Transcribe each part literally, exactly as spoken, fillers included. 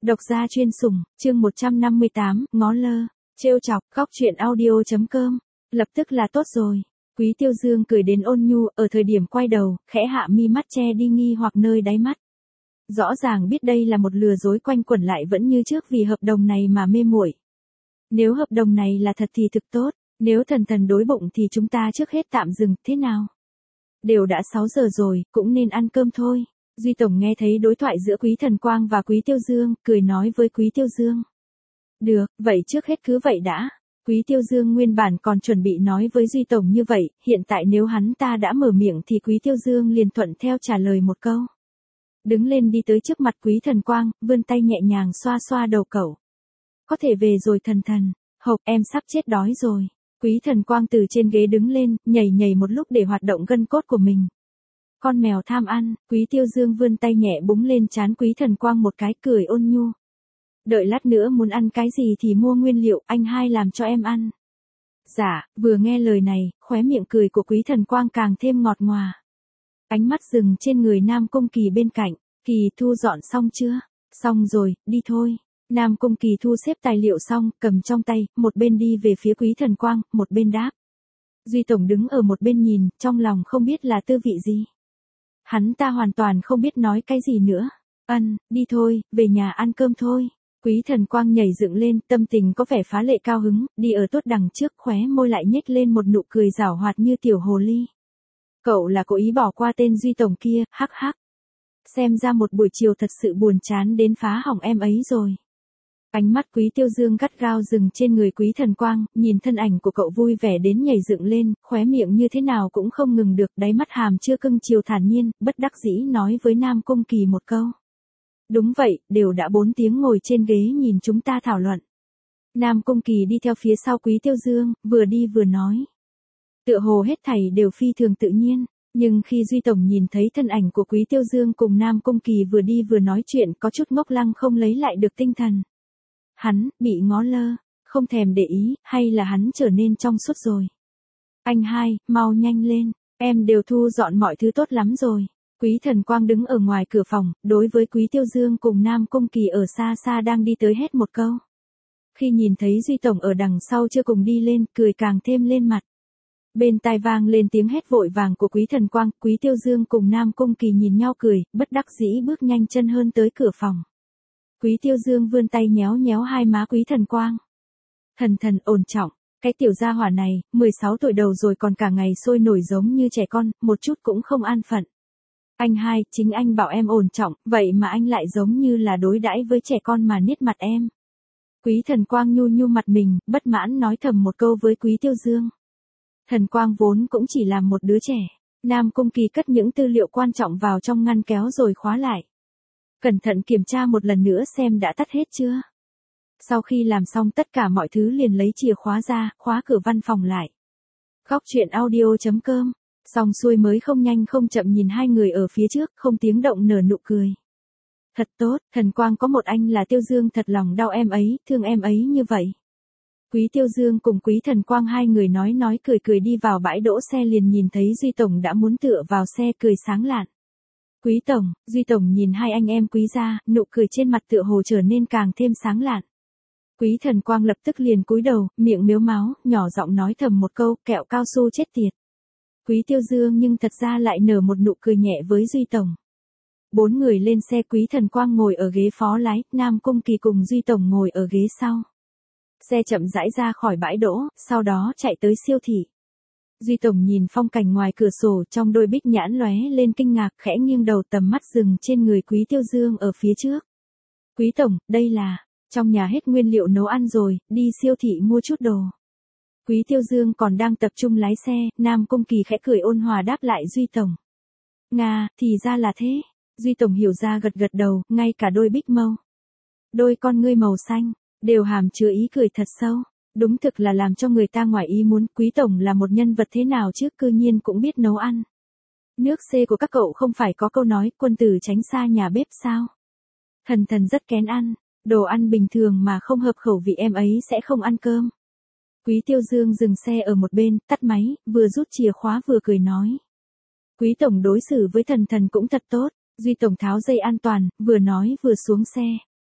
Độc gia chuyên sủng, chương một trăm năm mươi tám, ngó lơ, trêu chọc, khóc chuyện audio.com. Lập tức là tốt rồi. Quý Tiêu Dương cười đến ôn nhu, ở thời điểm quay đầu, khẽ hạ mi mắt che đi nghi hoặc nơi đáy mắt. Rõ ràng biết đây là một lừa dối quanh quẩn lại vẫn như trước vì hợp đồng này mà mê muội. Nếu hợp đồng này là thật thì thực tốt, nếu thần thần đối bụng thì chúng ta trước hết tạm dừng, thế nào? Đều đã sáu giờ rồi, cũng nên ăn cơm thôi. Duy Tổng nghe thấy đối thoại giữa Quý Thần Quang và Quý Tiêu Dương, cười nói với Quý Tiêu Dương. Được, vậy trước hết cứ vậy đã. Quý Tiêu Dương nguyên bản còn chuẩn bị nói với Duy Tổng như vậy, hiện tại nếu hắn ta đã mở miệng thì Quý Tiêu Dương liền thuận theo trả lời một câu. Đứng lên đi tới trước mặt Quý Thần Quang, vươn tay nhẹ nhàng xoa xoa đầu cậu. Có thể về rồi thần thần, hộc em sắp chết đói rồi. Quý Thần Quang từ trên ghế đứng lên, nhảy nhảy một lúc để hoạt động gân cốt của mình. Con mèo tham ăn, Quý Tiêu Dương vươn tay nhẹ búng lên trán Quý Thần Quang một cái, cười ôn nhu. Đợi lát nữa muốn ăn cái gì thì mua nguyên liệu, anh hai làm cho em ăn. Dạ, vừa nghe lời này, khóe miệng cười của Quý Thần Quang càng thêm ngọt ngòa. Ánh mắt dừng trên người Nam Cung Kỳ bên cạnh, Kỳ thu dọn xong chưa? Xong rồi, đi thôi. Nam Cung Kỳ thu xếp tài liệu xong, cầm trong tay, một bên đi về phía Quý Thần Quang, một bên đáp. Duy Tổng đứng ở một bên nhìn, trong lòng không biết là tư vị gì. Hắn ta hoàn toàn không biết nói cái gì nữa. Ân, đi thôi, về nhà ăn cơm thôi. Quý Thần Quang nhảy dựng lên, tâm tình có vẻ phá lệ cao hứng, đi ở tốt đằng trước, khóe môi lại nhếch lên một nụ cười giảo hoạt như tiểu hồ ly. Cậu là cố ý bỏ qua tên Duy Tổng kia, hắc hắc. Xem ra một buổi chiều thật sự buồn chán đến phá hỏng em ấy rồi. Ánh mắt Quý Tiêu Dương gắt gao dừng trên người Quý Thần Quang, nhìn thân ảnh của cậu vui vẻ đến nhảy dựng lên, khóe miệng như thế nào cũng không ngừng được, đáy mắt hàm chưa cưng chiều thản nhiên, bất đắc dĩ nói với Nam Cung Kỳ một câu. Đúng vậy, đều đã bốn tiếng ngồi trên ghế nhìn chúng ta thảo luận. Nam Cung Kỳ đi theo phía sau Quý Tiêu Dương, vừa đi vừa nói. Tựa hồ hết thảy đều phi thường tự nhiên, nhưng khi Duy Tổng nhìn thấy thân ảnh của Quý Tiêu Dương cùng Nam Cung Kỳ vừa đi vừa nói chuyện có chút ngốc lăng không lấy lại được tinh thần. Hắn, bị ngó lơ, không thèm để ý, hay là hắn trở nên trong suốt rồi. Anh hai, mau nhanh lên, em đều thu dọn mọi thứ tốt lắm rồi. Quý Thần Quang đứng ở ngoài cửa phòng, đối với Quý Tiêu Dương cùng Nam Cung Kỳ ở xa xa đang đi tới hét một câu. Khi nhìn thấy Duy Tổng ở đằng sau chưa cùng đi lên, cười càng thêm lên mặt. Bên tai vang lên tiếng hét vội vàng của Quý Thần Quang, Quý Tiêu Dương cùng Nam Cung Kỳ nhìn nhau cười, bất đắc dĩ bước nhanh chân hơn tới cửa phòng. Quý Tiêu Dương vươn tay nhéo nhéo hai má Quý Thần Quang. Thần thần ổn trọng, cái tiểu gia hỏa này, mười sáu tuổi đầu rồi còn cả ngày sôi nổi giống như trẻ con, một chút cũng không an phận. Anh hai, chính anh bảo em ổn trọng, vậy mà anh lại giống như là đối đãi với trẻ con mà niết mặt em. Quý Thần Quang nhu nhu mặt mình, bất mãn nói thầm một câu với Quý Tiêu Dương. Thần Quang vốn cũng chỉ là một đứa trẻ. Nam Cung Kỳ cất những tư liệu quan trọng vào trong ngăn kéo rồi khóa lại. Cẩn thận kiểm tra một lần nữa xem đã tắt hết chưa. Sau khi làm xong tất cả mọi thứ liền lấy chìa khóa ra, khóa cửa văn phòng lại. Khóc chuyện audio.com. Xong xuôi mới không nhanh không chậm nhìn hai người ở phía trước, không tiếng động nở nụ cười. Thật tốt, Thần Quang có một anh là Tiêu Dương thật lòng đau em ấy, thương em ấy như vậy. Quý Tiêu Dương cùng Quý Thần Quang hai người nói nói cười cười đi vào bãi đỗ xe liền nhìn thấy Duy Tổng đã muốn tựa vào xe cười sáng lạn. Quý Tổng, Duy Tổng nhìn hai anh em Quý gia, nụ cười trên mặt tựa hồ trở nên càng thêm sáng lạn. Quý Thần Quang lập tức liền cúi đầu, miệng mếu máo, nhỏ giọng nói thầm một câu, kẹo cao su chết tiệt. Quý Tiêu Dương nhưng thật ra lại nở một nụ cười nhẹ với Duy Tổng. Bốn người lên xe, Quý Thần Quang ngồi ở ghế phó lái, Nam Cung Kỳ cùng Duy Tổng ngồi ở ghế sau. Xe chậm rãi ra khỏi bãi đỗ, sau đó chạy tới siêu thị. Duy Tổng nhìn phong cảnh ngoài cửa sổ trong đôi bích nhãn lóe lên kinh ngạc, khẽ nghiêng đầu tầm mắt dừng trên người Quý Tiêu Dương ở phía trước. Quý Tổng, đây là, trong nhà hết nguyên liệu nấu ăn rồi, đi siêu thị mua chút đồ. Quý Tiêu Dương còn đang tập trung lái xe, Nam Cung Kỳ khẽ cười ôn hòa đáp lại Duy Tổng. Nga, thì ra là thế. Duy Tổng hiểu ra gật gật đầu, ngay cả đôi bích mâu. Đôi con ngươi màu xanh, đều hàm chứa ý cười thật sâu. Đúng thực là làm cho người ta ngoài ý muốn, Quý Tổng là một nhân vật thế nào chứ, cư nhiên cũng biết nấu ăn. Nước C của các cậu không phải có câu nói, quân tử tránh xa nhà bếp sao? Thần thần rất kén ăn, đồ ăn bình thường mà không hợp khẩu vị em ấy sẽ không ăn cơm. Quý Tiêu Dương dừng xe ở một bên, tắt máy, vừa rút chìa khóa vừa cười nói. Quý Tổng đối xử với thần thần cũng thật tốt, Duy Tổng tháo dây an toàn, vừa nói vừa xuống xe.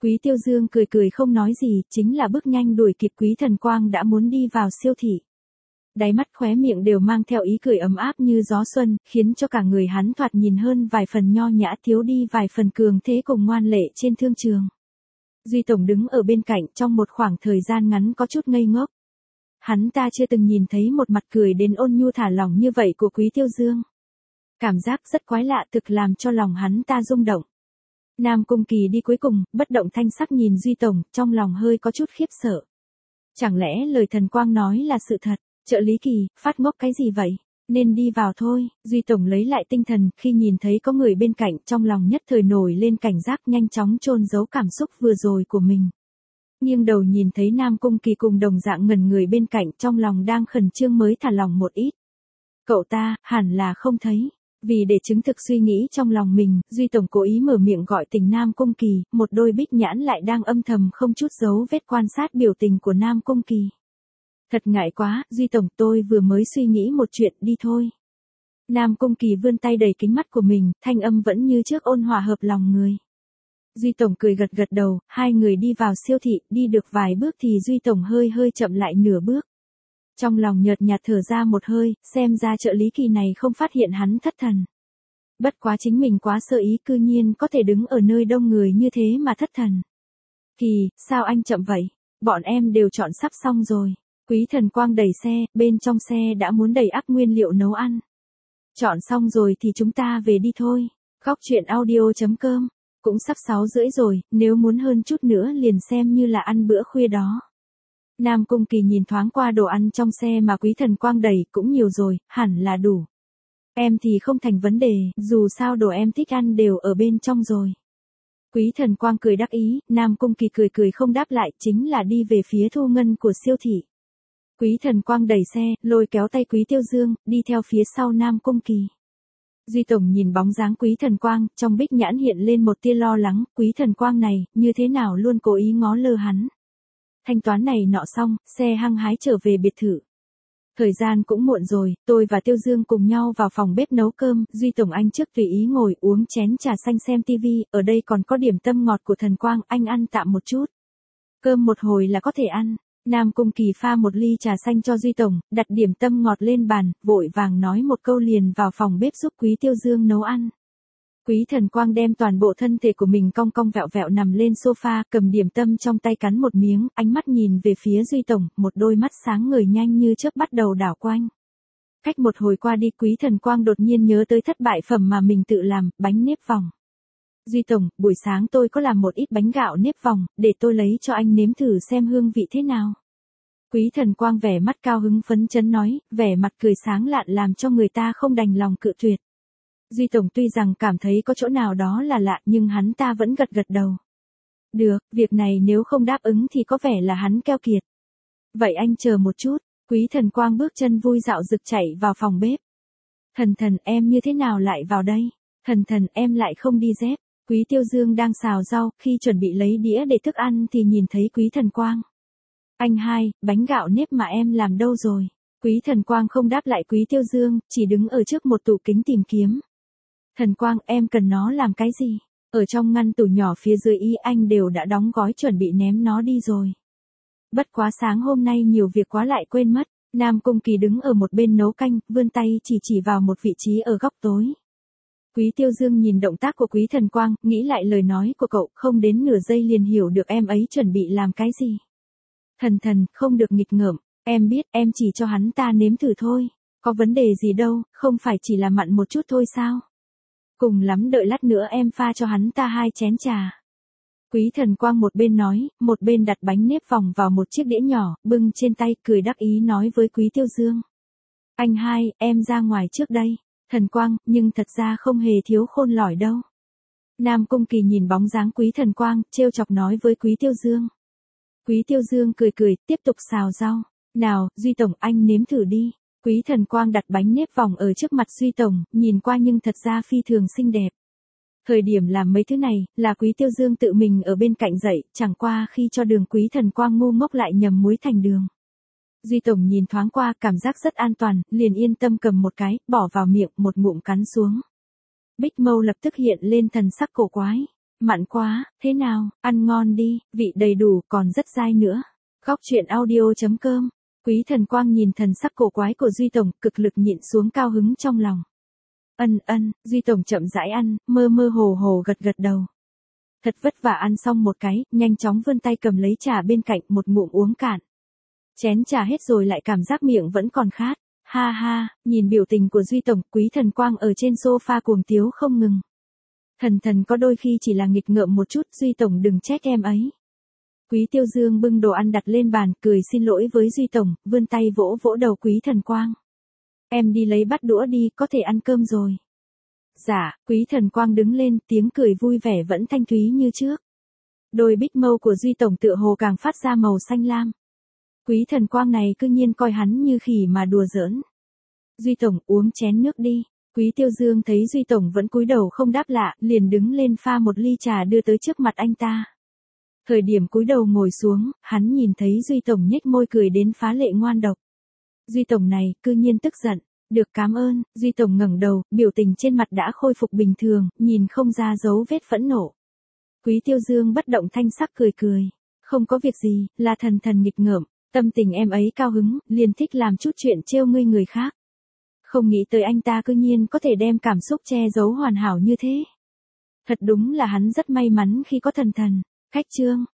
Quý Tiêu Dương cười cười không nói gì, chính là bước nhanh đuổi kịp Quý Thần Quang đã muốn đi vào siêu thị. Đáy mắt khóe miệng đều mang theo ý cười ấm áp như gió xuân, khiến cho cả người hắn thoạt nhìn hơn vài phần nho nhã, thiếu đi vài phần cường thế cùng ngoan lệ trên thương trường. Duy Tổng đứng ở bên cạnh trong một khoảng thời gian ngắn có chút ngây ngốc. Hắn ta chưa từng nhìn thấy một mặt cười đến ôn nhu thả lỏng như vậy của Quý Tiêu Dương. Cảm giác rất quái lạ thực làm cho lòng hắn ta rung động. Nam Cung Kỳ đi cuối cùng, bất động thanh sắc nhìn Duy Tổng, trong lòng hơi có chút khiếp sợ. Chẳng lẽ lời Thần Quang nói là sự thật? Trợ lý Kỳ, phát ngốc cái gì vậy? Nên đi vào thôi. Duy Tổng lấy lại tinh thần, khi nhìn thấy có người bên cạnh trong lòng nhất thời nổi lên cảnh giác, nhanh chóng chôn giấu cảm xúc vừa rồi của mình. Nghiêng đầu nhìn thấy Nam Cung Kỳ cùng đồng dạng ngẩn người bên cạnh, trong lòng đang khẩn trương mới thả lòng một ít. Cậu ta, hẳn là không thấy. Vì để chứng thực suy nghĩ trong lòng mình, Duy Tổng cố ý mở miệng gọi tình Nam Cung Kỳ, một đôi bích nhãn lại đang âm thầm không chút giấu vết quan sát biểu tình của Nam Cung Kỳ. Thật ngại quá, Duy Tổng, tôi vừa mới suy nghĩ một chuyện, đi thôi. Nam Cung Kỳ vươn tay đầy kính mắt của mình, thanh âm vẫn như trước ôn hòa hợp lòng người. Duy Tổng cười gật gật đầu, hai người đi vào siêu thị, đi được vài bước thì Duy Tổng hơi hơi chậm lại nửa bước. Trong lòng nhợt nhạt thở ra một hơi, xem ra trợ lý Kỳ này không phát hiện hắn thất thần. Bất quá chính mình quá sơ ý, cư nhiên có thể đứng ở nơi đông người như thế mà thất thần. Kỳ, sao anh chậm vậy? Bọn em đều chọn sắp xong rồi. Quý Thần Quang đẩy xe, bên trong xe đã muốn đầy ắp nguyên liệu nấu ăn. Chọn xong rồi thì chúng ta về đi thôi. Góc truyện audio chấm com. Cũng sắp sáu rưỡi rồi, nếu muốn hơn chút nữa liền xem như là ăn bữa khuya đó. Nam Cung Kỳ nhìn thoáng qua đồ ăn trong xe mà Quý Thần Quang đẩy, cũng nhiều rồi, hẳn là đủ. Em thì không thành vấn đề, dù sao đồ em thích ăn đều ở bên trong rồi. Quý Thần Quang cười đắc ý, Nam Cung Kỳ cười cười không đáp lại, chính là đi về phía thu ngân của siêu thị. Quý Thần Quang đẩy xe, lôi kéo tay Quý Tiêu Dương, đi theo phía sau Nam Cung Kỳ. Duy Tổng nhìn bóng dáng Quý Thần Quang, trong bích nhãn hiện lên một tia lo lắng, Quý Thần Quang này, như thế nào luôn cố ý ngó lơ hắn. Thanh toán này nọ xong, xe hăng hái trở về biệt thự. Thời gian cũng muộn rồi, tôi và Tiêu Dương cùng nhau vào phòng bếp nấu cơm, Duy Tổng anh trước tùy ý ngồi uống chén trà xanh xem tivi, ở đây còn có điểm tâm ngọt của Thần Quang, anh ăn tạm một chút. Cơm một hồi là có thể ăn. Nam Cung Kỳ pha một ly trà xanh cho Duy Tổng, đặt điểm tâm ngọt lên bàn, vội vàng nói một câu liền vào phòng bếp giúp Quý Tiêu Dương nấu ăn. Quý Thần Quang đem toàn bộ thân thể của mình cong cong vẹo vẹo nằm lên sofa, cầm điểm tâm trong tay cắn một miếng, ánh mắt nhìn về phía Duy Tổng, một đôi mắt sáng ngời nhanh như chớp bắt đầu đảo quanh. Cách một hồi qua đi, Quý Thần Quang đột nhiên nhớ tới thất bại phẩm mà mình tự làm, bánh nếp vòng. Duy Tổng, buổi sáng tôi có làm một ít bánh gạo nếp vòng, để tôi lấy cho anh nếm thử xem hương vị thế nào. Quý Thần Quang vẻ mắt cao hứng phấn chấn nói, vẻ mặt cười sáng lạn làm cho người ta không đành lòng cự tuyệt. Duy Tổng tuy rằng cảm thấy có chỗ nào đó là lạ nhưng hắn ta vẫn gật gật đầu. Được, việc này nếu không đáp ứng thì có vẻ là hắn keo kiệt. Vậy anh chờ một chút, Quý Thần Quang bước chân vui dạo rực chạy vào phòng bếp. Thần thần em như thế nào lại vào đây? Thần thần em lại không đi dép. Quý Tiêu Dương đang xào rau, khi chuẩn bị lấy đĩa để thức ăn thì nhìn thấy Quý Thần Quang. Anh hai, bánh gạo nếp mà em làm đâu rồi? Quý Thần Quang không đáp lại Quý Tiêu Dương, chỉ đứng ở trước một tủ kính tìm kiếm. Thần Quang, em cần nó làm cái gì? Ở trong ngăn tủ nhỏ phía dưới y anh đều đã đóng gói chuẩn bị ném nó đi rồi. Bất quá sáng hôm nay nhiều việc quá lại quên mất. Nam Cung Kỳ đứng ở một bên nấu canh, vươn tay chỉ chỉ vào một vị trí ở góc tối. Quý Tiêu Dương nhìn động tác của Quý Thần Quang, nghĩ lại lời nói của cậu, không đến nửa giây liền hiểu được em ấy chuẩn bị làm cái gì. Thần thần, không được nghịch ngợm, em biết, em chỉ cho hắn ta nếm thử thôi. Có vấn đề gì đâu, không phải chỉ là mặn một chút thôi sao? Cùng lắm đợi lát nữa em pha cho hắn ta hai chén trà. Quý Thần Quang một bên nói, một bên đặt bánh nếp vòng vào một chiếc đĩa nhỏ, bưng trên tay, cười đắc ý nói với Quý Tiêu Dương. Anh hai, em ra ngoài trước đây. Thần Quang, nhưng thật ra không hề thiếu khôn lỏi đâu. Nam Cung Kỳ nhìn bóng dáng Quý Thần Quang, trêu chọc nói với Quý Tiêu Dương. Quý Tiêu Dương cười cười, tiếp tục xào rau. Nào, Duy Tổng, anh nếm thử đi. Quý Thần Quang đặt bánh nếp vòng ở trước mặt Duy Tổng, nhìn qua nhưng thật ra phi thường xinh đẹp. Thời điểm làm mấy thứ này, là Quý Tiêu Dương tự mình ở bên cạnh dậy, chẳng qua khi cho đường Quý Thần Quang ngu ngốc lại nhầm muối thành đường. Duy Tổng nhìn thoáng qua, cảm giác rất an toàn, liền yên tâm cầm một cái, bỏ vào miệng, một ngụm cắn xuống. Bích Mâu lập tức hiện lên thần sắc cổ quái. Mặn quá, thế nào, ăn ngon đi, vị đầy đủ, còn rất dai nữa. Góc chuyện audio chấm com. Quý Thần Quang nhìn thần sắc cổ quái của Duy Tổng, cực lực nhịn xuống cao hứng trong lòng. Ân ân, Duy Tổng chậm rãi ăn, mơ mơ hồ hồ gật gật đầu. Thật vất vả ăn xong một cái, nhanh chóng vươn tay cầm lấy trà bên cạnh, một ngụm uống cạn. Chén trà hết rồi lại cảm giác miệng vẫn còn khát. Ha ha, nhìn biểu tình của Duy Tổng, Quý Thần Quang ở trên sofa cuồng tiếu không ngừng. Thần thần có đôi khi chỉ là nghịch ngợm một chút, Duy Tổng đừng trách em ấy. Quý Tiêu Dương bưng đồ ăn đặt lên bàn, cười xin lỗi với Duy Tổng, vươn tay vỗ vỗ đầu Quý Thần Quang. Em đi lấy bát đũa đi, có thể ăn cơm rồi. Dạ, Quý Thần Quang đứng lên, tiếng cười vui vẻ vẫn thanh thúy như trước. Đôi bích mâu của Duy Tổng tựa hồ càng phát ra màu xanh lam. Quý Thần Quang này cứ nhiên coi hắn như khỉ mà đùa giỡn. Duy Tổng uống chén nước đi. Quý Tiêu Dương thấy Duy Tổng vẫn cúi đầu không đáp lạ, liền đứng lên pha một ly trà đưa tới trước mặt anh ta. Thời điểm cúi đầu ngồi xuống, hắn nhìn thấy Duy Tổng nhếch môi cười đến phá lệ ngoan độc. Duy Tổng này, cư nhiên tức giận. Được cảm ơn, Duy Tổng ngẩng đầu, biểu tình trên mặt đã khôi phục bình thường, nhìn không ra dấu vết phẫn nộ. Quý Tiêu Dương bất động thanh sắc cười cười. Không có việc gì, là thần thần nghịch ngợm, tâm tình em ấy cao hứng, liền thích làm chút chuyện trêu ngươi người khác. Không nghĩ tới anh ta cư nhiên có thể đem cảm xúc che giấu hoàn hảo như thế. Thật đúng là hắn rất may mắn khi có thần thần. Khách trương,